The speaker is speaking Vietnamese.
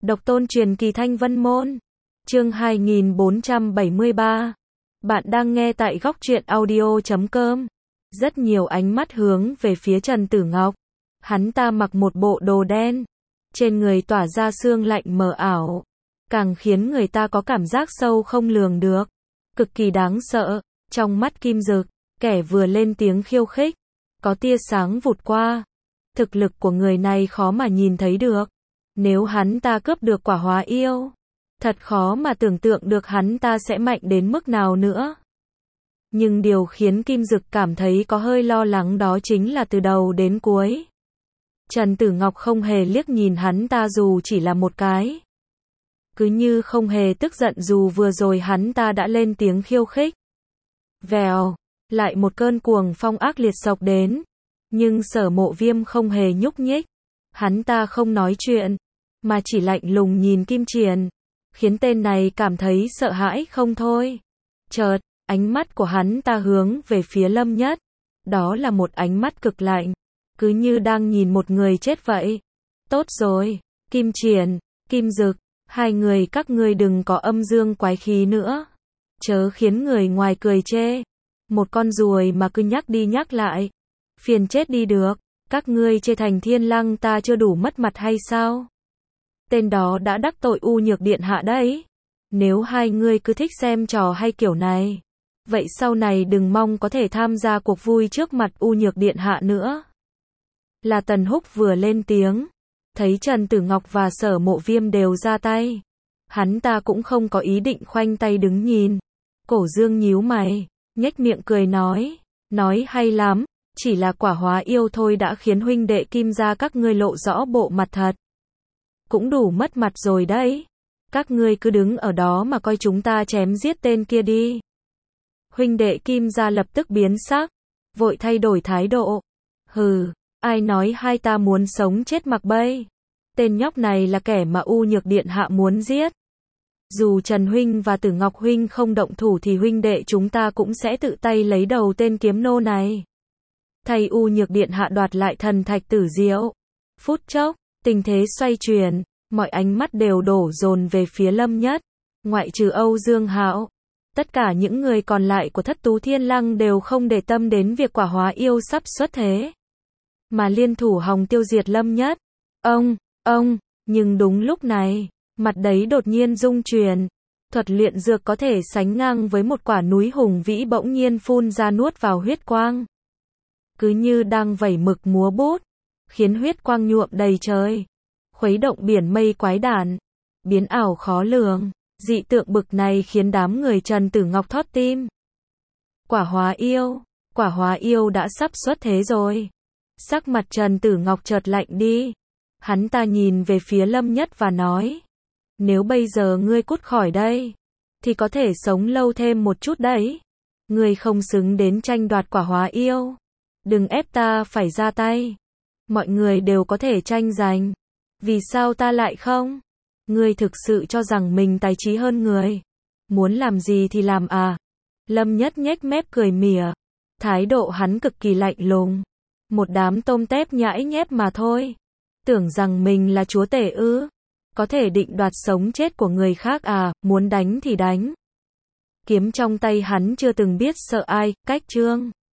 Độc tôn truyền kỳ Thanh Vân Môn. Chương 2473. Bạn đang nghe tại góc truyện audio.com. Rất nhiều ánh mắt hướng về phía Trần Tử Ngọc. Hắn ta mặc một bộ đồ đen, trên người tỏa ra sương lạnh mờ ảo, càng khiến người ta có cảm giác sâu không lường được, cực kỳ đáng sợ. Trong mắt Kim Dực, kẻ vừa lên tiếng khiêu khích, có tia sáng vụt qua. Thực lực của người này khó mà nhìn thấy được. Nếu hắn ta cướp được quả hóa yêu, thật khó mà tưởng tượng được hắn ta sẽ mạnh đến mức nào nữa. Nhưng điều khiến Kim Dực cảm thấy có hơi lo lắng đó chính là từ đầu đến cuối, Trần Tử Ngọc không hề liếc nhìn hắn ta dù chỉ là một cái. Cứ như không hề tức giận dù vừa rồi hắn ta đã lên tiếng khiêu khích. Vèo, lại một cơn cuồng phong ác liệt xộc đến. Nhưng Sở Mộ Viêm không hề nhúc nhích. Hắn ta không nói chuyện, mà chỉ lạnh lùng nhìn Kim Triền, khiến tên này cảm thấy sợ hãi không thôi. Chợt, ánh mắt của hắn ta hướng về phía Lâm Nhất. Đó là một ánh mắt cực lạnh, cứ như đang nhìn một người chết vậy. Tốt rồi, Kim Triền, Kim Dực, hai người các ngươi đừng có âm dương quái khí nữa. Chớ khiến người ngoài cười chê. Một con ruồi mà cứ nhắc đi nhắc lại, phiền chết đi được. Các ngươi chê thành Thiên Lăng ta chưa đủ mất mặt hay sao? Tên đó đã đắc tội U Nhược Điện Hạ đấy. Nếu hai ngươi cứ thích xem trò hay kiểu này, vậy sau này đừng mong có thể tham gia cuộc vui trước mặt U Nhược Điện Hạ nữa. Là Tần Húc vừa lên tiếng, thấy Trần Tử Ngọc và Sở Mộ Viêm đều ra tay. Hắn ta cũng không có ý định khoanh tay đứng nhìn. Cổ Dương nhíu mày, nhếch miệng cười nói hay lắm, chỉ là quả hóa yêu thôi đã khiến huynh đệ Kim gia các ngươi lộ rõ bộ mặt thật. Cũng đủ mất mặt rồi đấy. Các ngươi cứ đứng ở đó mà coi chúng ta chém giết tên kia đi. Huynh đệ Kim gia lập tức biến sắc, vội thay đổi thái độ. Hừ, ai nói hai ta muốn sống chết mặc bay. Tên nhóc này là kẻ mà U Nhược Điện Hạ muốn giết. Dù Trần huynh và Tử Ngọc huynh không động thủ thì huynh đệ chúng ta cũng sẽ tự tay lấy đầu tên kiếm nô này. Thay U Nhược Điện Hạ đoạt lại thần thạch Tử Diệu. Phút chốc, tình thế xoay chuyển, mọi ánh mắt đều đổ dồn về phía Lâm Nhất. Ngoại trừ Âu Dương Hạo, tất cả những người còn lại của Thất Tú Thiên Lăng đều không để tâm đến việc quả hóa yêu sắp xuất thế, mà liên thủ hòng tiêu diệt Lâm Nhất. Nhưng đúng lúc này, mặt đấy đột nhiên rung chuyển. Thuật luyện dược có thể sánh ngang với một quả núi hùng vĩ bỗng nhiên phun ra nuốt vào huyết quang. Cứ như đang vẩy mực múa bút, khiến huyết quang nhuộm đầy trời, khuấy động biển mây quái đản, biến ảo khó lường. Dị tượng bực này khiến đám người Trần Tử Ngọc thót tim. Quả hóa yêu đã sắp xuất thế rồi. Sắc mặt Trần Tử Ngọc chợt lạnh đi. Hắn ta nhìn về phía Lâm Nhất và nói, nếu bây giờ ngươi cút khỏi đây, thì có thể sống lâu thêm một chút đấy. Ngươi không xứng đến tranh đoạt quả hóa yêu. Đừng ép ta phải ra tay. Mọi người đều có thể tranh giành, vì sao ta lại không? Ngươi thực sự cho rằng mình tài trí hơn người, muốn làm gì thì làm à? Lâm Nhất nhếch mép cười mỉa, thái độ hắn cực kỳ lạnh lùng. Một đám tôm tép nhãi nhép mà thôi. Tưởng rằng mình là chúa tể ư? Có thể định đoạt sống chết của người khác à? Muốn đánh thì đánh. Kiếm trong tay hắn chưa từng biết sợ ai. Cách chương